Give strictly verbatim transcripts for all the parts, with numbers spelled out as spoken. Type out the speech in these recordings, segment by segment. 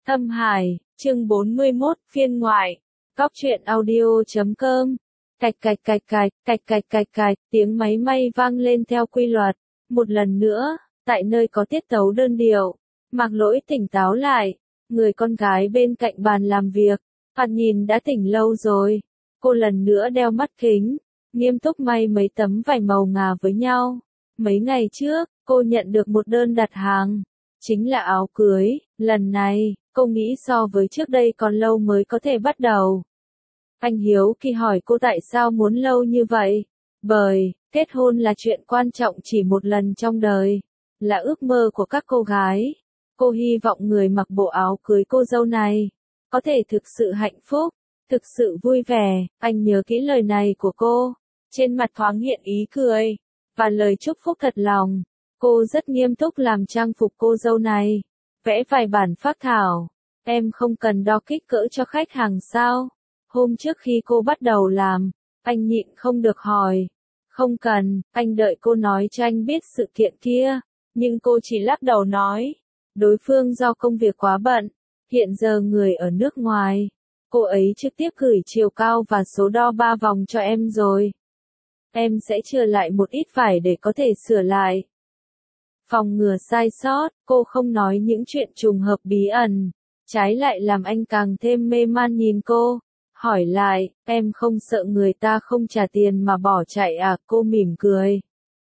Thâm Hải, chương bốn mươi mốt, phiên ngoại. Cóc truyện audio chấm com. Cạch cạch cạch cạch, cạch cạch cạch cạch, tiếng máy may vang lên theo quy luật. Một lần nữa, tại nơi có tiết tấu đơn điệu, Mạc Lỗi tỉnh táo lại. Người con gái bên cạnh bàn làm việc, thoạt nhìn đã tỉnh lâu rồi. Cô lần nữa đeo mắt kính, nghiêm túc may mấy tấm vải màu ngà với nhau. Mấy ngày trước, cô nhận được một đơn đặt hàng. Chính là áo cưới, lần này, cô nghĩ so với trước đây còn lâu mới có thể bắt đầu. Anh hiếu kỳ hỏi cô tại sao muốn lâu như vậy. Bởi, kết hôn là chuyện quan trọng chỉ một lần trong đời. Là ước mơ của các cô gái. Cô hy vọng người mặc bộ áo cưới cô dâu này có thể thực sự hạnh phúc, thực sự vui vẻ. Anh nhớ kỹ lời này của cô. Trên mặt thoáng hiện ý cười, và lời chúc phúc thật lòng. Cô rất nghiêm túc làm trang phục cô dâu này. Vẽ vài bản phác thảo. Em không cần đo kích cỡ cho khách hàng sao? Hôm trước khi cô bắt đầu làm, anh nhịn không được hỏi. Không cần, anh đợi cô nói cho anh biết sự kiện kia. Nhưng cô chỉ lắc đầu nói. Đối phương do công việc quá bận. Hiện giờ người ở nước ngoài. Cô ấy trực tiếp gửi chiều cao và số đo ba vòng cho em rồi. Em sẽ chừa lại một ít vải để có thể sửa lại. Phòng ngừa sai sót, cô không nói những chuyện trùng hợp bí ẩn. Trái lại làm anh càng thêm mê man nhìn cô. Hỏi lại, em không sợ người ta không trả tiền mà bỏ chạy à? Cô mỉm cười.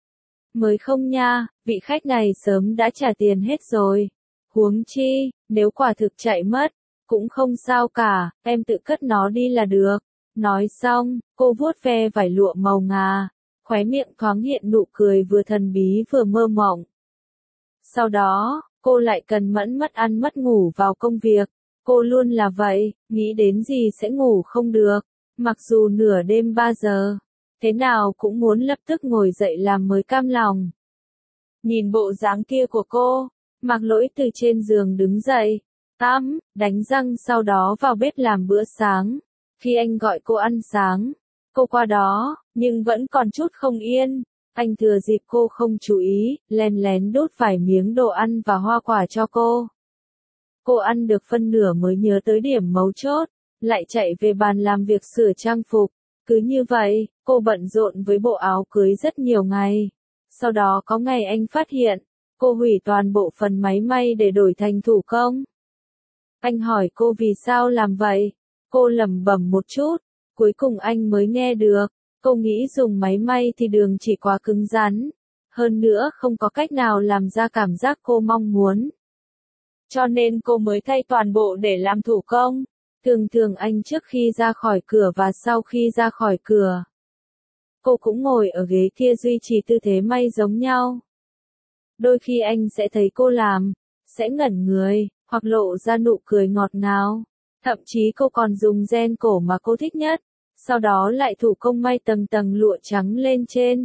Mới không nha, vị khách này sớm đã trả tiền hết rồi. Huống chi, nếu quả thực chạy mất, cũng không sao cả, em tự cất nó đi là được. Nói xong, cô vuốt ve vải lụa màu ngà, khóe miệng thoáng hiện nụ cười vừa thần bí vừa mơ mộng. Sau đó, cô lại cần mẫn mất ăn mất ngủ vào công việc. Cô luôn là vậy, nghĩ đến gì sẽ ngủ không được. Mặc dù nửa đêm ba giờ, thế nào cũng muốn lập tức ngồi dậy làm mới cam lòng. Nhìn bộ dáng kia của cô, Mạc Lỗi từ trên giường đứng dậy, tắm, đánh răng sau đó vào bếp làm bữa sáng. Khi anh gọi cô ăn sáng, cô qua đó, nhưng vẫn còn chút không yên. Anh thừa dịp cô không chú ý, lén lén đốt vài miếng đồ ăn và hoa quả cho cô. Cô ăn được phân nửa mới nhớ tới điểm mấu chốt, lại chạy về bàn làm việc sửa trang phục. Cứ như vậy, cô bận rộn với bộ áo cưới rất nhiều ngày. Sau đó có ngày anh phát hiện, cô hủy toàn bộ phần máy may để đổi thành thủ công. Anh hỏi cô vì sao làm vậy. Cô lẩm bẩm một chút, cuối cùng anh mới nghe được. Cô nghĩ dùng máy may thì đường chỉ quá cứng rắn. Hơn nữa không có cách nào làm ra cảm giác cô mong muốn. Cho nên cô mới thay toàn bộ để làm thủ công. Thường thường anh trước khi ra khỏi cửa và sau khi ra khỏi cửa, cô cũng ngồi ở ghế kia duy trì tư thế may giống nhau. Đôi khi anh sẽ thấy cô làm, sẽ ngẩn người, hoặc lộ ra nụ cười ngọt ngào. Thậm chí cô còn dùng ren cổ mà cô thích nhất, sau đó lại thủ công may tầng tầng lụa trắng lên trên.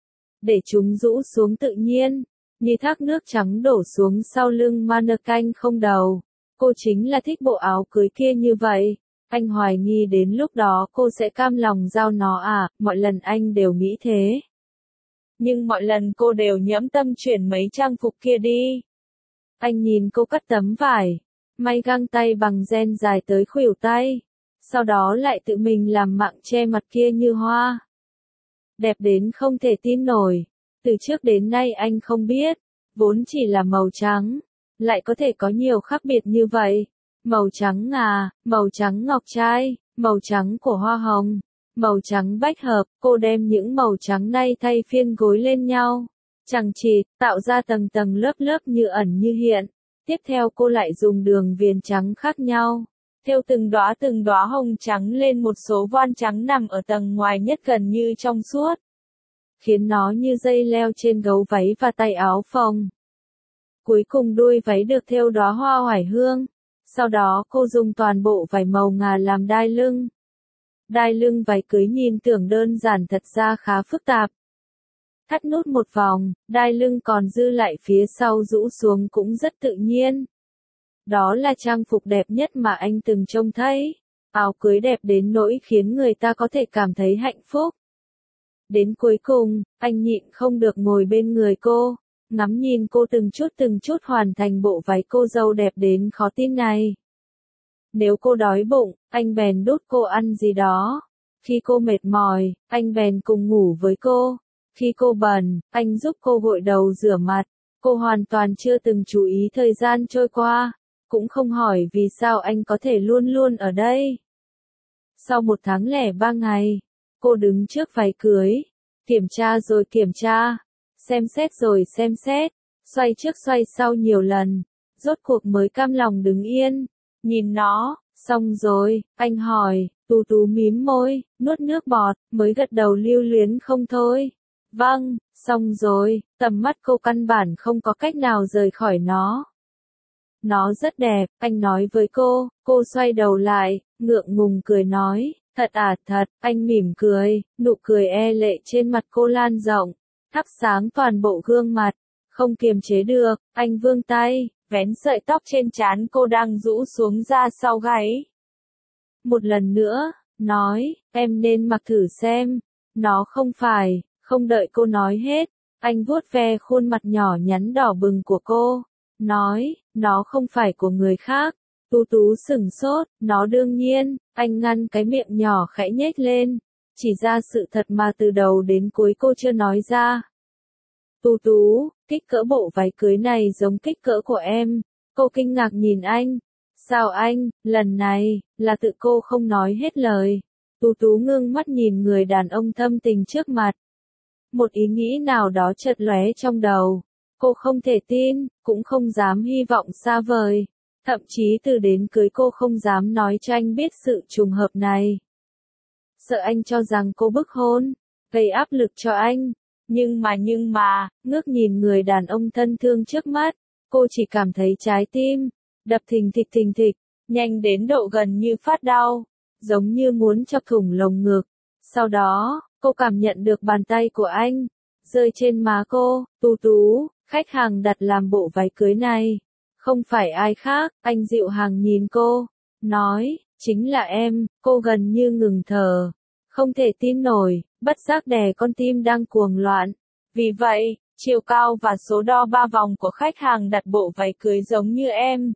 Để chúng rũ xuống tự nhiên, như thác nước trắng đổ xuống sau lưng mannequin không đầu. Cô chính là thích bộ áo cưới kia như vậy. Anh hoài nghi đến lúc đó cô sẽ cam lòng giao nó à, mọi lần anh đều nghĩ thế. Nhưng mọi lần cô đều nhẫm tâm chuyển mấy trang phục kia đi. Anh nhìn cô cắt tấm vải, may găng tay bằng ren dài tới khuỷu tay. Sau đó lại tự mình làm mạng che mặt kia như hoa. Đẹp đến không thể tin nổi. Từ trước đến nay anh không biết, vốn chỉ là màu trắng, lại có thể có nhiều khác biệt như vậy. Màu trắng ngà, màu trắng ngọc trai, màu trắng của hoa hồng, màu trắng bách hợp. Cô đem những màu trắng này thay phiên gối lên nhau, chằng chịt, tạo ra tầng tầng lớp lớp như ẩn như hiện. Tiếp theo cô lại dùng đường viền trắng khác nhau, thêu từng đóa từng đóa hồng trắng lên một số voan trắng nằm ở tầng ngoài nhất gần như trong suốt, khiến nó như dây leo trên gấu váy và tay áo phông. Cuối cùng đuôi váy được thêu đóa hoa oải hương. Sau đó cô dùng toàn bộ vải màu ngà làm đai lưng. Đai lưng váy cưới nhìn tưởng đơn giản thật ra khá phức tạp. Thắt nút một vòng, đai lưng còn dư lại phía sau rũ xuống cũng rất tự nhiên. Đó là trang phục đẹp nhất mà anh từng trông thấy. Áo cưới đẹp đến nỗi khiến người ta có thể cảm thấy hạnh phúc. Đến cuối cùng, anh nhịn không được ngồi bên người cô, ngắm nhìn cô từng chút từng chút hoàn thành bộ váy cô dâu đẹp đến khó tin này. Nếu cô đói bụng, anh bèn đút cô ăn gì đó. Khi cô mệt mỏi, anh bèn cùng ngủ với cô. Khi cô bận, anh giúp cô gội đầu rửa mặt. Cô hoàn toàn chưa từng chú ý thời gian trôi qua, cũng không hỏi vì sao anh có thể luôn luôn ở đây. Sau một tháng lẻ ba ngày, cô đứng trước váy cưới, kiểm tra rồi kiểm tra, xem xét rồi xem xét, xoay trước xoay sau nhiều lần, rốt cuộc mới cam lòng đứng yên, nhìn nó. Xong rồi, anh hỏi, Tú Tú mím môi, nuốt nước bọt, mới gật đầu lưu luyến không thôi. Vâng, xong rồi, tầm mắt cô căn bản không có cách nào rời khỏi nó. Nó rất đẹp, anh nói với cô, cô xoay đầu lại, ngượng ngùng cười nói, thật à thật, anh mỉm cười, nụ cười e lệ trên mặt cô lan rộng, thắp sáng toàn bộ gương mặt, không kiềm chế được, anh vươn tay, vén sợi tóc trên trán cô đang rũ xuống ra sau gáy. Một lần nữa, nói, em nên mặc thử xem, nó không phải, không đợi cô nói hết, anh vuốt ve khuôn mặt nhỏ nhắn đỏ bừng của cô, nói, nó không phải của người khác. Tú Tú sửng sốt, nó đương nhiên, anh ngăn cái miệng nhỏ khẽ nhếch lên, chỉ ra sự thật mà từ đầu đến cuối cô chưa nói ra. Tú Tú, kích cỡ bộ váy cưới này giống kích cỡ của em. Cô kinh ngạc nhìn anh. Sao anh, lần này, là tự cô không nói hết lời. Tú Tú ngưng mắt nhìn người đàn ông thâm tình trước mặt. Một ý nghĩ nào đó chợt lóe trong đầu. Cô không thể tin, cũng không dám hy vọng xa vời. Thậm chí từ đến cưới cô không dám nói cho anh biết sự trùng hợp này. Sợ anh cho rằng cô bức hôn, gây áp lực cho anh. Nhưng mà nhưng mà, ngước nhìn người đàn ông thân thương trước mắt, cô chỉ cảm thấy trái tim đập thình thịch thình thịch, nhanh đến độ gần như phát đau, giống như muốn chọc thủng lồng ngực. Sau đó, cô cảm nhận được bàn tay của anh rơi trên má cô. Tú Tú, khách hàng đặt làm bộ váy cưới này, không phải ai khác. Anh dịu dàng nhìn cô, nói, chính là em. Cô gần như ngừng thở, không thể tin nổi, bất giác đè con tim đang cuồng loạn. Vì vậy, chiều cao và số đo ba vòng của khách hàng đặt bộ váy cưới giống như em.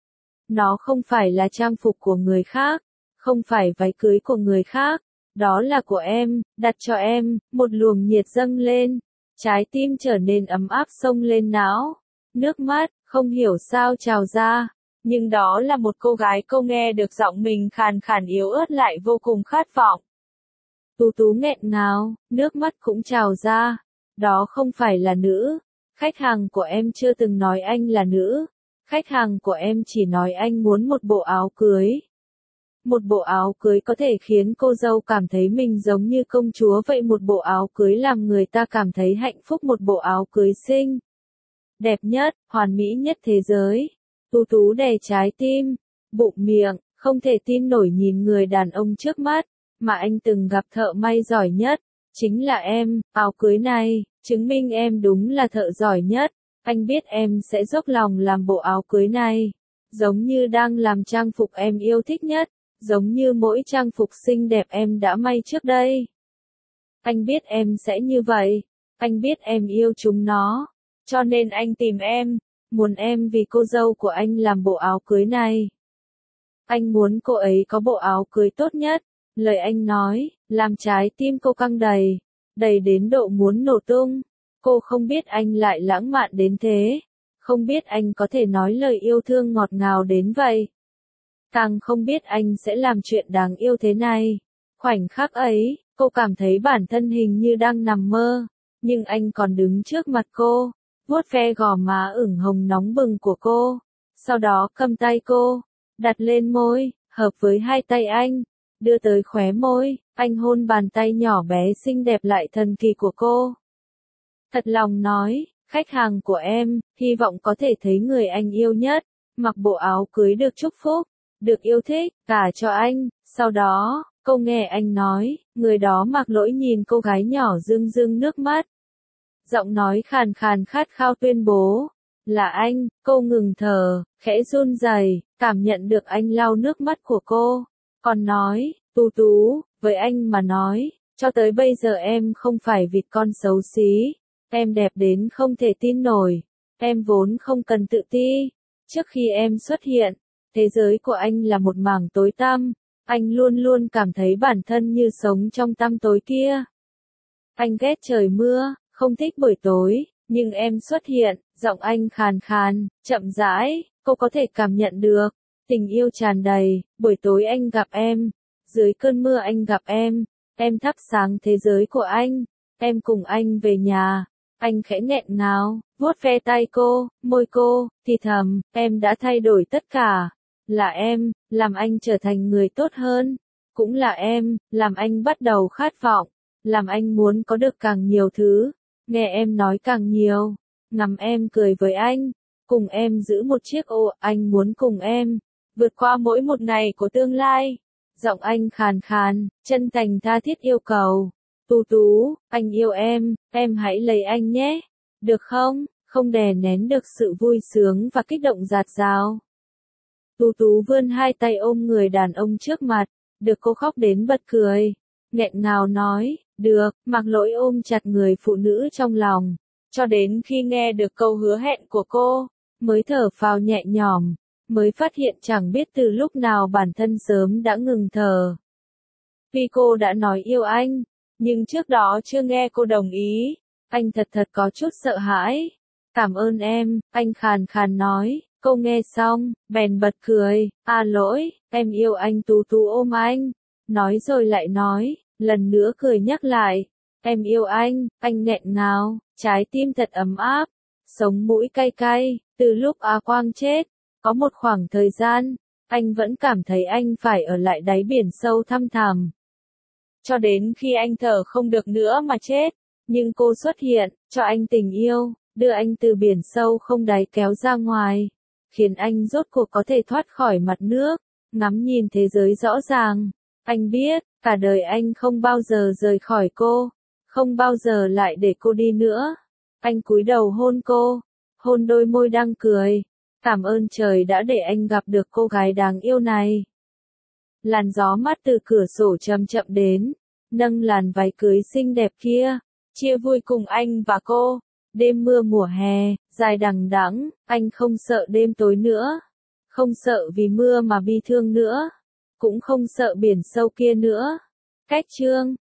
Nó không phải là trang phục của người khác, không phải váy cưới của người khác, đó là của em, đặt cho em. Một luồng nhiệt dâng lên, trái tim trở nên ấm áp xông lên não, nước mắt không hiểu sao trào ra, nhưng đó là một cô gái. Cô nghe được giọng mình khàn khàn yếu ớt lại vô cùng khát vọng. Tú Tú nghẹn ngào, nước mắt cũng trào ra. Đó không phải là nữ. Khách hàng của em chưa từng nói anh là nữ. Khách hàng của em chỉ nói anh muốn một bộ áo cưới. Một bộ áo cưới có thể khiến cô dâu cảm thấy mình giống như công chúa vậy. Một bộ áo cưới làm người ta cảm thấy hạnh phúc. Một bộ áo cưới xinh đẹp nhất, hoàn mỹ nhất thế giới. Tú Tú đè trái tim, bụng miệng, không thể tin nổi nhìn người đàn ông trước mắt, mà anh từng gặp thợ may giỏi nhất. Chính là em. Áo cưới này, chứng minh em đúng là thợ giỏi nhất. Anh biết em sẽ dốc lòng làm bộ áo cưới này, giống như đang làm trang phục em yêu thích nhất, giống như mỗi trang phục xinh đẹp em đã may trước đây. Anh biết em sẽ như vậy, anh biết em yêu chúng nó, cho nên anh tìm em, muốn em vì cô dâu của anh làm bộ áo cưới này. Anh muốn cô ấy có bộ áo cưới tốt nhất. Lời anh nói, làm trái tim cô căng đầy, đầy đến độ muốn nổ tung. Cô không biết anh lại lãng mạn đến thế, không biết anh có thể nói lời yêu thương ngọt ngào đến vậy. Càng không biết anh sẽ làm chuyện đáng yêu thế này. Khoảnh khắc ấy, cô cảm thấy bản thân hình như đang nằm mơ, nhưng anh còn đứng trước mặt cô, vuốt ve gò má ửng hồng nóng bừng của cô, sau đó cầm tay cô, đặt lên môi, hợp với hai tay anh, đưa tới khóe môi, anh hôn bàn tay nhỏ bé xinh đẹp lại thần kỳ của cô. Thật lòng nói, khách hàng của em, hy vọng có thể thấy người anh yêu nhất, mặc bộ áo cưới được chúc phúc, được yêu thích, cả cho anh. Sau đó, cô nghe anh nói, người đó mặc lỗi nhìn cô gái nhỏ rưng rưng nước mắt. Giọng nói khàn khàn khát khao tuyên bố, là anh. Cô ngừng thở, khẽ run rẩy, cảm nhận được anh lau nước mắt của cô, còn nói, Tú Tú, với anh mà nói, cho tới bây giờ em không phải vịt con xấu xí. Em đẹp đến không thể tin nổi. Em vốn không cần tự ti. Trước khi em xuất hiện, Thế giới của anh là một mảng tối tăm, anh luôn luôn cảm thấy bản thân như sống trong tăm tối kia. Anh ghét trời mưa, không thích buổi tối, nhưng em xuất hiện, giọng anh khàn khàn, chậm rãi, cô có thể cảm nhận được. Tình yêu tràn đầy, buổi tối anh gặp em, dưới cơn mưa anh gặp em, em thắp sáng thế giới của anh, em cùng anh về nhà, anh khẽ nghẹn ngào, vuốt ve tay cô, môi cô, thì thầm, em đã thay đổi tất cả, là em, làm anh trở thành người tốt hơn, cũng là em, làm anh bắt đầu khát vọng, làm anh muốn có được càng nhiều thứ, nghe em nói càng nhiều, ngắm em cười với anh, cùng em giữ một chiếc ô, anh muốn cùng em vượt qua mỗi một ngày của tương lai. Giọng anh khàn khàn, chân thành tha thiết yêu cầu. Tú Tú, anh yêu em, em hãy lấy anh nhé. Được không? Không đè nén được sự vui sướng và kích động dạt dào. Tú Tú vươn hai tay ôm người đàn ông trước mặt, được cô khóc đến bật cười. Nghẹn ngào nói, được, Mạc Lỗi ôm chặt người phụ nữ trong lòng. Cho đến khi nghe được câu hứa hẹn của cô, mới thở phào nhẹ nhõm. Mới phát hiện chẳng biết từ lúc nào bản thân sớm đã ngừng thở. Vì cô đã nói yêu anh, nhưng trước đó chưa nghe cô đồng ý, anh thật thật có chút sợ hãi. Cảm ơn em, anh khàn khàn nói, cô nghe xong, bèn bật cười, à Lỗi, em yêu anh. Tú Tú ôm anh, nói rồi lại nói, lần nữa cười nhắc lại, em yêu anh, anh nghẹn ngào, trái tim thật ấm áp, sống mũi cay cay, từ lúc Á Quang chết. Có một khoảng thời gian, anh vẫn cảm thấy anh phải ở lại đáy biển sâu thăm thẳm. Cho đến khi anh thở không được nữa mà chết, nhưng cô xuất hiện, cho anh tình yêu, đưa anh từ biển sâu không đáy kéo ra ngoài, khiến anh rốt cuộc có thể thoát khỏi mặt nước, ngắm nhìn thế giới rõ ràng. Anh biết, cả đời anh không bao giờ rời khỏi cô, không bao giờ lại để cô đi nữa. Anh cúi đầu hôn cô, hôn đôi môi đang cười. Cảm ơn trời đã để anh gặp được cô gái đáng yêu này. Làn gió mát từ cửa sổ chậm chậm đến, nâng làn váy cưới xinh đẹp kia, chia vui cùng anh và cô. Đêm mưa mùa hè, dài đằng đẵng, anh không sợ đêm tối nữa, không sợ vì mưa mà bi thương nữa, cũng không sợ biển sâu kia nữa. Cách chương